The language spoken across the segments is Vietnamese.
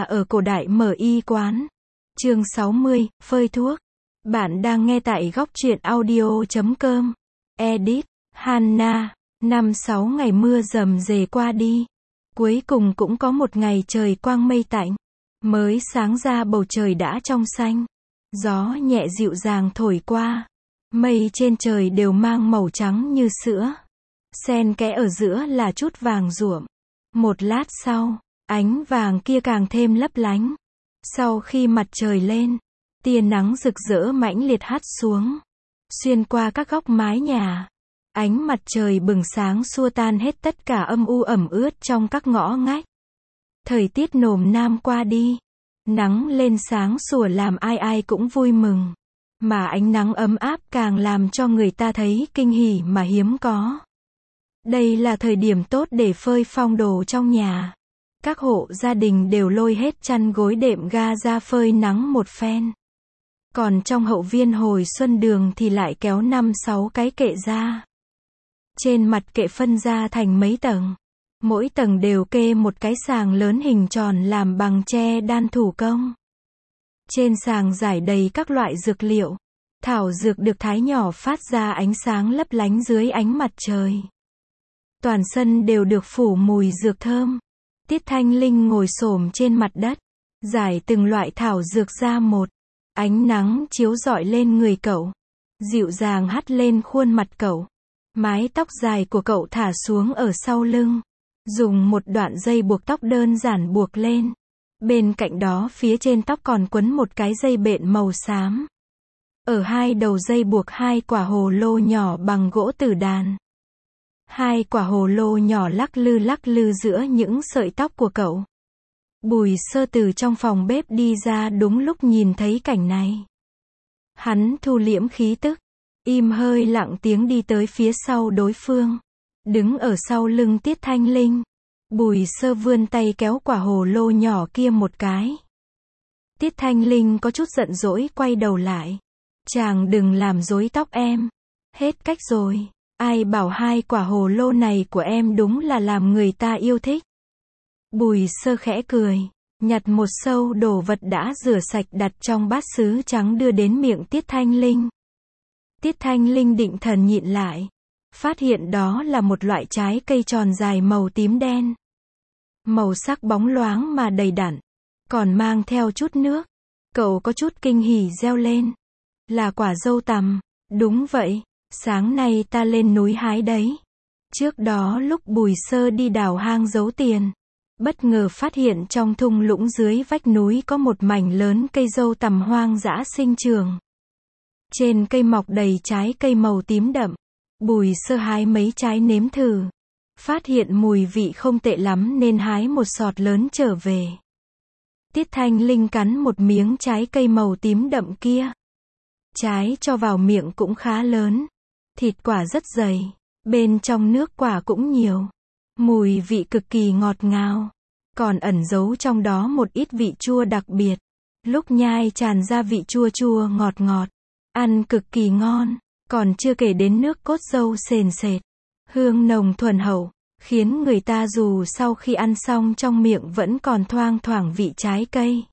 ở cổ đại mở y quán. Chương 60, phơi thuốc. Bạn đang nghe tại góc truyện audio.com. Edit, Hannah. 5-6 ngày mưa rầm rề qua đi. Cuối cùng cũng có một ngày trời quang mây tạnh. Mới sáng ra bầu trời đã trong xanh. Gió nhẹ dịu dàng thổi qua. Mây trên trời đều mang màu trắng như sữa. Xen kẽ ở giữa là chút vàng ruộm. Một lát sau, ánh vàng kia càng thêm lấp lánh. Sau khi mặt trời lên, tia nắng rực rỡ mãnh liệt hắt xuống. Xuyên qua các góc mái nhà. Ánh mặt trời bừng sáng xua tan hết tất cả âm u ẩm ướt trong các ngõ ngách. Thời tiết nồm nam qua đi. Nắng lên sáng sủa làm ai ai cũng vui mừng. Mà ánh nắng ấm áp càng làm cho người ta thấy kinh hỉ mà hiếm có. Đây là thời điểm tốt để phơi phong đồ trong nhà. Các hộ gia đình đều lôi hết chăn gối đệm ga ra phơi nắng một phen. Còn trong hậu viên hồi xuân đường thì lại kéo 5-6 cái kệ ra. Trên mặt kệ phân ra thành mấy tầng. Mỗi tầng đều kê một cái sàng lớn hình tròn làm bằng tre đan thủ công. Trên sàng rải đầy các loại dược liệu. Thảo dược được thái nhỏ phát ra ánh sáng lấp lánh dưới ánh mặt trời. Toàn sân đều được phủ mùi dược thơm. Tiết Thanh Linh ngồi xổm trên mặt đất, rải từng loại thảo dược ra một. Ánh nắng chiếu rọi lên người cậu, dịu dàng hắt lên khuôn mặt cậu. Mái tóc dài của cậu thả xuống ở sau lưng, dùng một đoạn dây buộc tóc đơn giản buộc lên. Bên cạnh đó phía trên tóc còn quấn một cái dây bện màu xám. Ở hai đầu dây buộc 2 quả hồ lô nhỏ bằng gỗ tử đàn. 2 quả hồ lô nhỏ lắc lư giữa những sợi tóc của cậu. Bùi Sơ từ trong phòng bếp đi ra đúng lúc nhìn thấy cảnh này. Hắn thu liễm khí tức, im hơi lặng tiếng đi tới phía sau đối phương. Đứng ở sau lưng Tiết Thanh Linh. Bùi Sơ vươn tay kéo quả hồ lô nhỏ kia một cái. Tiết Thanh Linh có chút giận dỗi quay đầu lại. Chàng đừng làm rối tóc em. Hết cách rồi. Ai bảo 2 quả hồ lô này của em đúng là làm người ta yêu thích. Bùi Sơ khẽ cười, nhặt một sâu đồ vật đã rửa sạch đặt trong bát sứ trắng đưa đến miệng Tiết Thanh Linh. Tiết Thanh Linh định thần nhịn lại. Phát hiện đó là một loại trái cây tròn dài màu tím đen. Màu sắc bóng loáng mà đầy đặn. Còn mang theo chút nước. Cậu có chút kinh hỉ reo lên. Là quả dâu tằm. Đúng vậy. Sáng nay ta lên núi hái đấy. Trước đó lúc Bùi Sơ đi đào hang giấu tiền, bất ngờ phát hiện trong thung lũng dưới vách núi có một mảnh lớn cây dâu tằm hoang dã sinh trưởng. Trên cây mọc đầy trái cây màu tím đậm. Bùi Sơ hái mấy trái nếm thử. Phát hiện mùi vị không tệ lắm nên hái một sọt lớn trở về. Tiết Thanh Linh cắn một miếng trái cây màu tím đậm kia. Trái cho vào miệng cũng khá lớn. Thịt quả rất dày, bên trong nước quả cũng nhiều. Mùi vị cực kỳ ngọt ngào, còn ẩn giấu trong đó một ít vị chua đặc biệt. Lúc nhai tràn ra vị chua chua ngọt ngọt, ăn cực kỳ ngon, còn chưa kể đến nước cốt dâu sền sệt. Hương nồng thuần hậu, khiến người ta dù sau khi ăn xong trong miệng vẫn còn thoang thoảng vị trái cây.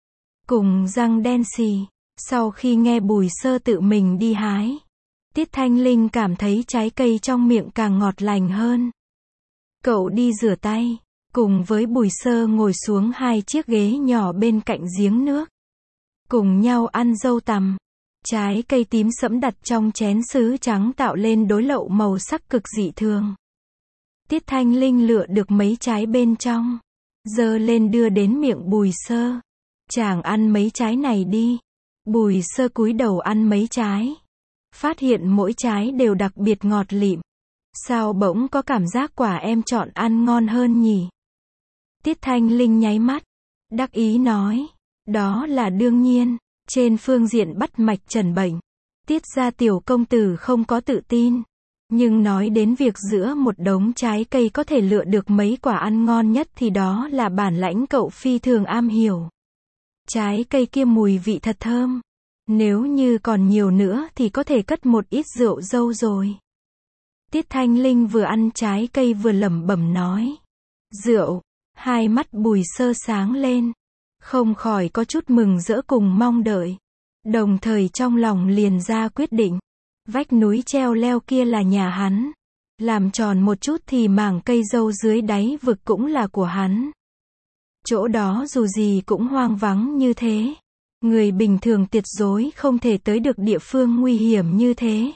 Cùng răng đen xì, sau khi nghe Bùi Sơ tự mình đi hái. Tiết Thanh Linh cảm thấy trái cây trong miệng càng ngọt lành hơn. Cậu đi rửa tay, cùng với Bùi Sơ ngồi xuống 2 chiếc ghế nhỏ bên cạnh giếng nước. Cùng nhau ăn dâu tằm. Trái cây tím sẫm đặt trong chén sứ trắng tạo lên đối lậu màu sắc cực dị thường. Tiết Thanh Linh lựa được mấy trái bên trong, giơ lên đưa đến miệng Bùi Sơ. Chàng ăn mấy trái này đi. Bùi Sơ cúi đầu ăn mấy trái. Phát hiện mỗi trái đều đặc biệt ngọt lịm. Sao bỗng có cảm giác quả em chọn ăn ngon hơn nhỉ? Tiết Thanh Linh nháy mắt, đắc ý nói. Đó là đương nhiên. Trên phương diện bắt mạch trần bệnh, Tiết gia tiểu công tử không có tự tin. Nhưng nói đến việc giữa một đống trái cây có thể lựa được mấy quả ăn ngon nhất thì đó là bản lãnh cậu phi thường am hiểu. Trái cây kia mùi vị thật thơm. Nếu như còn nhiều nữa thì có thể cất một ít rượu dâu rồi. Tiết Thanh Linh vừa ăn trái cây vừa lẩm bẩm nói. Rượu. Hai mắt Bùi Sơ sáng lên. Không khỏi có chút mừng rỡ cùng mong đợi. Đồng thời trong lòng liền ra quyết định. Vách núi treo leo kia là nhà hắn. Làm tròn một chút thì mảng cây dâu dưới đáy vực cũng là của hắn. Chỗ đó dù gì cũng hoang vắng như thế. Người bình thường tuyệt đối không thể tới được địa phương nguy hiểm như thế.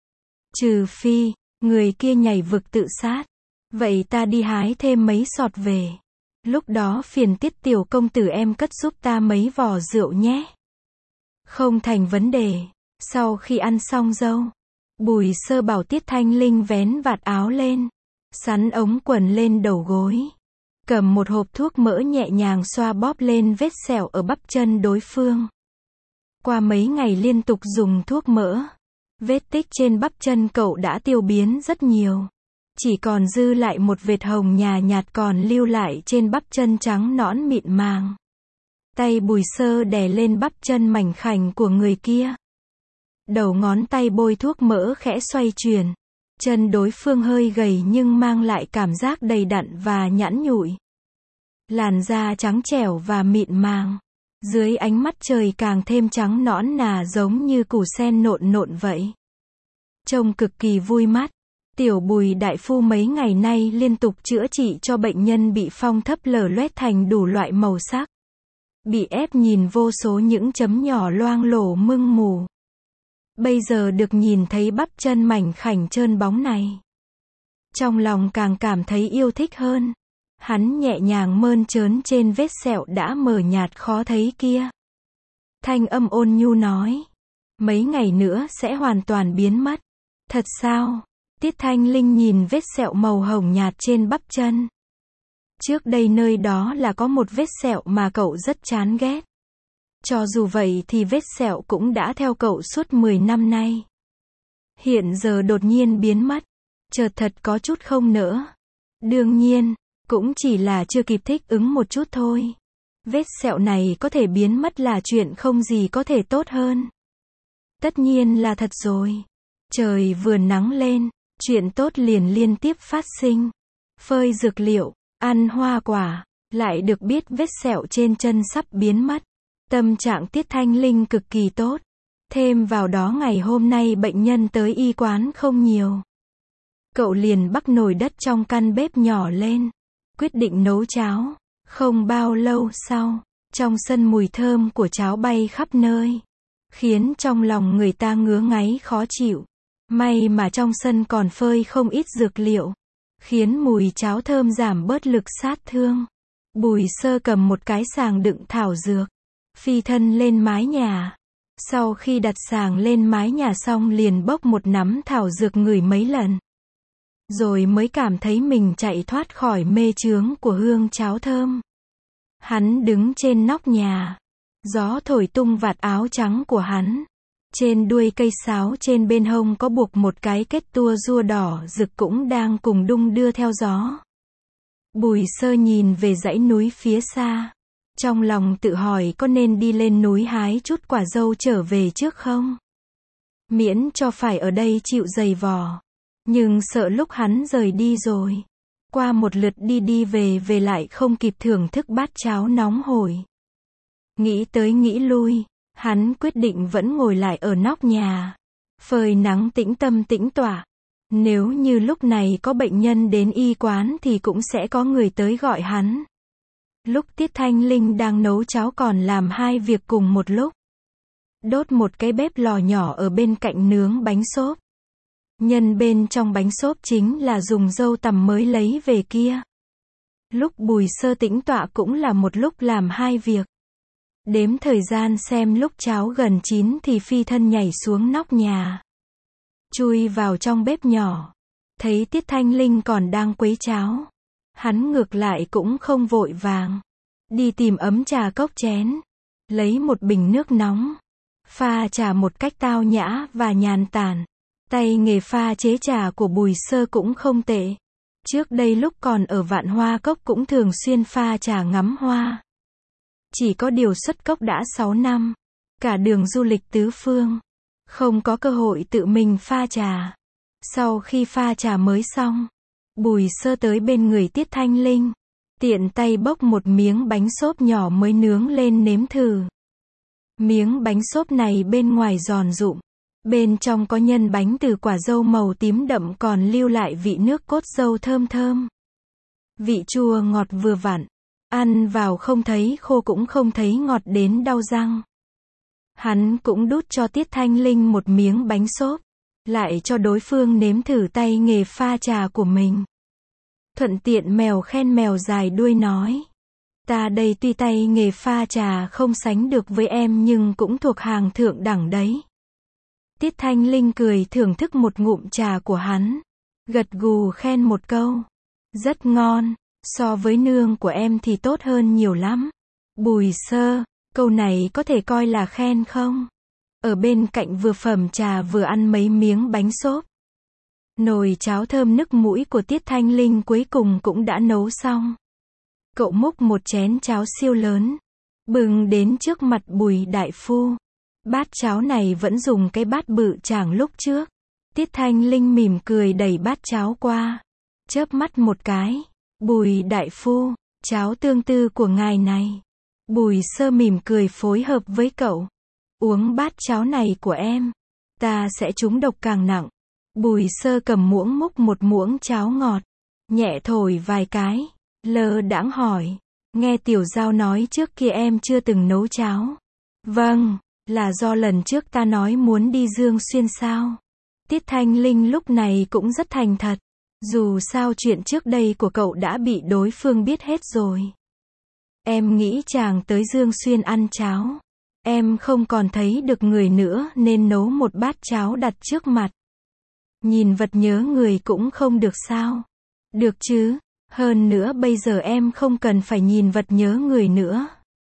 Trừ phi, người kia nhảy vực tự sát. Vậy ta đi hái thêm mấy sọt về. Lúc đó phiền Tiết tiểu công tử em cất giúp ta mấy vò rượu nhé. Không thành vấn đề. Sau khi ăn xong dâu, Bùi Sơ bảo Tiết Thanh Linh vén vạt áo lên, sắn ống quần lên đầu gối, cầm một hộp thuốc mỡ nhẹ nhàng xoa bóp lên vết sẹo ở bắp chân đối phương. Qua mấy ngày liên tục dùng thuốc mỡ, vết tích trên bắp chân cậu đã tiêu biến rất nhiều. Chỉ còn dư lại một vệt hồng nhạt còn lưu lại trên bắp chân trắng nõn mịn màng. Tay Bùi Sơ đè lên bắp chân mảnh khảnh của người kia. Đầu ngón tay bôi thuốc mỡ khẽ xoay chuyển. Chân đối phương hơi gầy nhưng mang lại cảm giác đầy đặn và nhẵn nhụi. Làn da trắng trẻo và mịn màng. Dưới ánh mắt trời càng thêm trắng nõn nà giống như củ sen nộn vậy. Trông cực kỳ vui mắt. Tiểu Bùi đại phu mấy ngày nay liên tục chữa trị cho bệnh nhân bị phong thấp lở loét thành đủ loại màu sắc. Bị ép nhìn vô số những chấm nhỏ loang lổ mưng mù. Bây giờ được nhìn thấy bắp chân mảnh khảnh trơn bóng này. Trong lòng càng cảm thấy yêu thích hơn. Hắn nhẹ nhàng mơn trớn trên vết sẹo đã mờ nhạt khó thấy kia. Thanh âm ôn nhu nói. Mấy ngày nữa sẽ hoàn toàn biến mất. Thật sao? Tiết Thanh Linh nhìn vết sẹo màu hồng nhạt trên bắp chân. Trước đây nơi đó là có một vết sẹo mà cậu rất chán ghét. Cho dù vậy thì vết sẹo cũng đã theo cậu suốt 10 năm nay. Hiện giờ đột nhiên biến mất. Chợt thật có chút không nỡ. Đương nhiên, cũng chỉ là chưa kịp thích ứng một chút thôi. Vết sẹo này có thể biến mất là chuyện không gì có thể tốt hơn. Tất nhiên là thật rồi. Trời vừa nắng lên, chuyện tốt liền liên tiếp phát sinh. Phơi dược liệu, ăn hoa quả, lại được biết vết sẹo trên chân sắp biến mất. Tâm trạng Tiết Thanh Linh cực kỳ tốt. Thêm vào đó ngày hôm nay bệnh nhân tới y quán không nhiều. Cậu liền bắc nồi đất trong căn bếp nhỏ lên. Quyết định nấu cháo. Không bao lâu sau, trong sân mùi thơm của cháo bay khắp nơi. Khiến trong lòng người ta ngứa ngáy khó chịu. May mà trong sân còn phơi không ít dược liệu. Khiến mùi cháo thơm giảm bớt lực sát thương. Bùi Sơ cầm một cái sàng đựng thảo dược. Phi thân lên mái nhà. Sau khi đặt sàng lên mái nhà xong liền bốc một nắm thảo dược ngửi mấy lần. Rồi mới cảm thấy mình chạy thoát khỏi mê chướng của hương cháo thơm. Hắn đứng trên nóc nhà. Gió thổi tung vạt áo trắng của hắn. Trên đuôi cây sáo trên bên hông có buộc một cái kết tua rua đỏ rực cũng đang cùng đung đưa theo gió. Bùi Sơ nhìn về dãy núi phía xa. Trong lòng tự hỏi có nên đi lên núi hái chút quả dâu trở về trước không? Miễn cho phải ở đây chịu dày vò. Nhưng sợ lúc hắn rời đi rồi. Qua một lượt đi về lại không kịp thưởng thức bát cháo nóng hổi. Nghĩ tới nghĩ lui, hắn quyết định vẫn ngồi lại ở nóc nhà. Phơi nắng tĩnh tâm tĩnh tọa. Nếu như lúc này có bệnh nhân đến y quán thì cũng sẽ có người tới gọi hắn. Lúc Tiết Thanh Linh đang nấu cháo còn làm hai việc cùng một lúc. Đốt một cái bếp lò nhỏ ở bên cạnh nướng bánh xốp. Nhân bên trong bánh xốp chính là dùng dâu tằm mới lấy về kia. Lúc Bùi Sơ tĩnh tọa cũng là một lúc làm hai việc. Đếm thời gian xem lúc cháo gần chín thì phi thân nhảy xuống nóc nhà. Chui vào trong bếp nhỏ. Thấy Tiết Thanh Linh còn đang quấy cháo. Hắn ngược lại cũng không vội vàng. Đi tìm ấm trà cốc chén. Lấy một bình nước nóng. Pha trà một cách tao nhã và nhàn tản. Tay nghề pha chế trà của Bùi Sơ cũng không tệ. Trước đây lúc còn ở Vạn Hoa Cốc cũng thường xuyên pha trà ngắm hoa. Chỉ có điều xuất cốc đã 6 năm. Cả đường du lịch tứ phương. Không có cơ hội tự mình pha trà. Sau khi pha trà mới xong, Bùi Sơ tới bên người Tiết Thanh Linh. Tiện tay bốc một miếng bánh xốp nhỏ mới nướng lên nếm thử. Miếng bánh xốp này bên ngoài giòn rụm, bên trong có nhân bánh từ quả dâu màu tím đậm còn lưu lại vị nước cốt dâu thơm thơm. Vị chua ngọt vừa vặn, ăn vào không thấy khô cũng không thấy ngọt đến đau răng. Hắn cũng đút cho Tiết Thanh Linh một miếng bánh xốp, lại cho đối phương nếm thử tay nghề pha trà của mình. Thuận tiện mèo khen mèo dài đuôi nói. Ta đây tuy tay nghề pha trà không sánh được với em nhưng cũng thuộc hàng thượng đẳng đấy. Tiết Thanh Linh cười thưởng thức một ngụm trà của hắn, gật gù khen một câu. Rất ngon, so với nương của em thì tốt hơn nhiều lắm. Bùi Sơ, câu này có thể coi là khen không? Ở bên cạnh vừa phẩm trà vừa ăn mấy miếng bánh xốp. Nồi cháo thơm nức mũi của Tiết Thanh Linh cuối cùng cũng đã nấu xong. Cậu múc một chén cháo siêu lớn, bưng đến trước mặt Bùi đại phu. Bát cháo này vẫn dùng cái bát bự chảng lúc trước. Tiết Thanh Linh mỉm cười đẩy bát cháo qua, chớp mắt một cái. Bùi đại phu, cháo tương tư của ngài này. Bùi Sơ mỉm cười phối hợp với cậu. Uống bát cháo này của em, ta sẽ trúng độc càng nặng. Bùi Sơ cầm muỗng múc một muỗng cháo ngọt, nhẹ thổi vài cái, lơ đãng hỏi. Nghe Tiểu Giao nói trước kia em chưa từng nấu cháo. Vâng, là do lần trước ta nói muốn đi Dương Xuyên sao? Tiết Thanh Linh lúc này cũng rất thành thật. Dù sao chuyện trước đây của cậu đã bị đối phương biết hết rồi. Em nghĩ chàng tới Dương Xuyên ăn cháo. Em không còn thấy được người nữa nên nấu một bát cháo đặt trước mặt. Nhìn vật nhớ người cũng không được sao? Được chứ, hơn nữa bây giờ em không cần phải nhìn vật nhớ người nữa.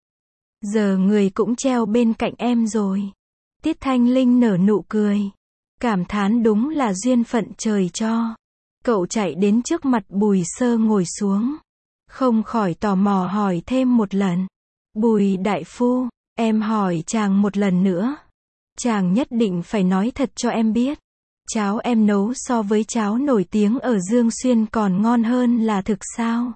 Giờ người cũng treo bên cạnh em rồi. Tiết Thanh Linh nở nụ cười. Cảm thán đúng là duyên phận trời cho. Cậu chạy đến trước mặt Bùi Sơ ngồi xuống. Không khỏi tò mò hỏi thêm một lần. Bùi đại phu, em hỏi chàng một lần nữa. Chàng nhất định phải nói thật cho em biết. Cháo em nấu so với cháo nổi tiếng ở Dương Xuyên còn ngon hơn là thực sao?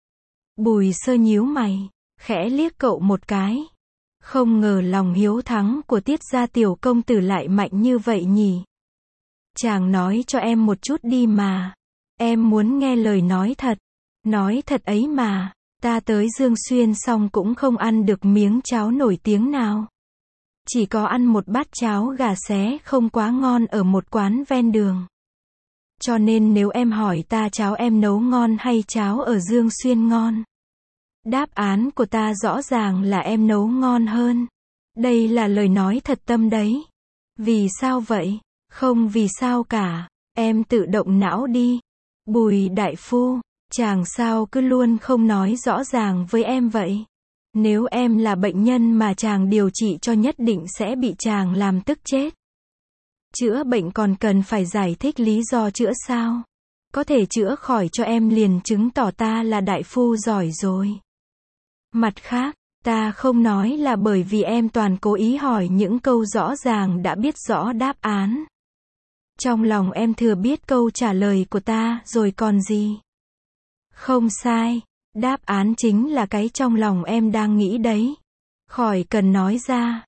Bùi Sơ nhíu mày, khẽ liếc cậu một cái. Không ngờ lòng hiếu thắng của Tiết gia tiểu công tử lại mạnh như vậy nhỉ? Chàng nói cho em một chút đi mà. Em muốn nghe lời nói thật. Nói thật ấy mà, ta tới Dương Xuyên xong cũng không ăn được miếng cháo nổi tiếng nào. Chỉ có ăn một bát cháo gà xé không quá ngon ở một quán ven đường. Cho nên nếu em hỏi ta cháo em nấu ngon hay cháo ở Dương Xuyên ngon, đáp án của ta rõ ràng là em nấu ngon hơn. Đây là lời nói thật tâm đấy. Vì sao vậy? Không vì sao cả. Em tự động não đi. Bùi đại phu, chàng sao cứ luôn không nói rõ ràng với em vậy? Nếu em là bệnh nhân mà chàng điều trị cho nhất định sẽ bị chàng làm tức chết. Chữa bệnh còn cần phải giải thích lý do chữa sao? Có thể chữa khỏi cho em liền chứng tỏ ta là đại phu giỏi rồi. Mặt khác, ta không nói là bởi vì em toàn cố ý hỏi những câu rõ ràng đã biết rõ đáp án. Trong lòng em thừa biết câu trả lời của ta rồi còn gì. Không sai, đáp án chính là cái trong lòng em đang nghĩ đấy. Khỏi cần nói ra,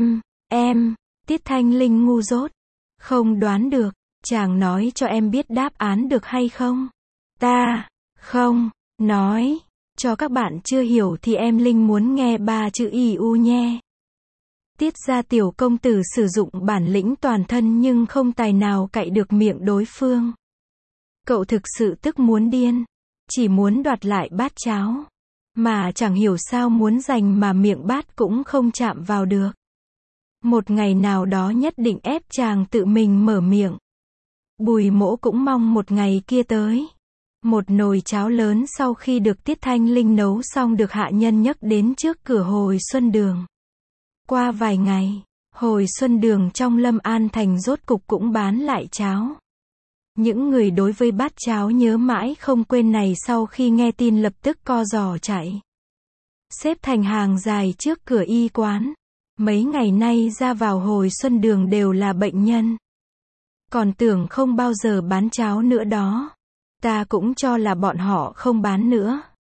em, Tiết Thanh Linh ngu dốt. Không đoán được, chàng nói cho em biết đáp án được hay không? Ta, không, nói, cho các bạn chưa hiểu thì em Linh muốn nghe 3 chữ IU nhé. Tiết gia tiểu công tử sử dụng bản lĩnh toàn thân nhưng không tài nào cạy được miệng đối phương. Cậu thực sự tức muốn điên. Chỉ muốn đoạt lại bát cháo. Mà chẳng hiểu sao muốn giành mà miệng bát cũng không chạm vào được. Một ngày nào đó nhất định ép chàng tự mình mở miệng. Bùi Mỗ cũng mong một ngày kia tới. Một nồi cháo lớn sau khi được Tiết Thanh Linh nấu xong được hạ nhân nhấc đến trước cửa Hồi Xuân Đường. Qua vài ngày, Hồi Xuân Đường trong Lâm An Thành rốt cục cũng bán lại cháo. Những người đối với bát cháo nhớ mãi không quên này sau khi nghe tin lập tức co giò chạy. Xếp thành hàng dài trước cửa y quán. Mấy ngày nay ra vào Hồi Xuân Đường đều là bệnh nhân. Còn tưởng không bao giờ bán cháo nữa đó. Ta cũng cho là bọn họ không bán nữa.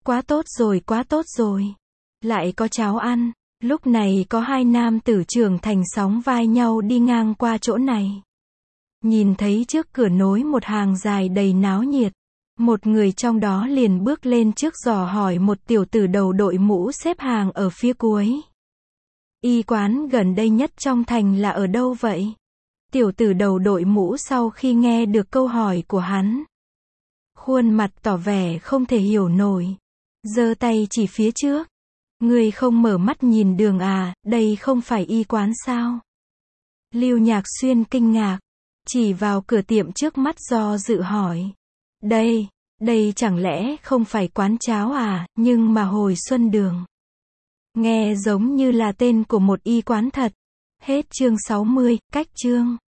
Quá tốt rồi. Lại có cháo ăn. Lúc này có hai nam tử trưởng thành sóng vai nhau đi ngang qua chỗ này. Nhìn thấy trước cửa nối một hàng dài đầy náo nhiệt. Một người trong đó liền bước lên trước dò hỏi một tiểu tử đầu đội mũ xếp hàng ở phía cuối. Y quán gần đây nhất trong thành là ở đâu vậy? Tiểu tử đầu đội mũ sau khi nghe được câu hỏi của hắn, khuôn mặt tỏ vẻ không thể hiểu nổi. Giơ tay chỉ phía trước. Người không mở mắt nhìn đường à, đây không phải y quán sao? Lưu Nhạc Xuyên kinh ngạc, chỉ vào cửa tiệm trước mắt do dự hỏi. Đây chẳng lẽ không phải quán cháo à, nhưng mà hồi xuân đường. Nghe giống như là tên của một y quán thật. Hết chương 60, cách chương.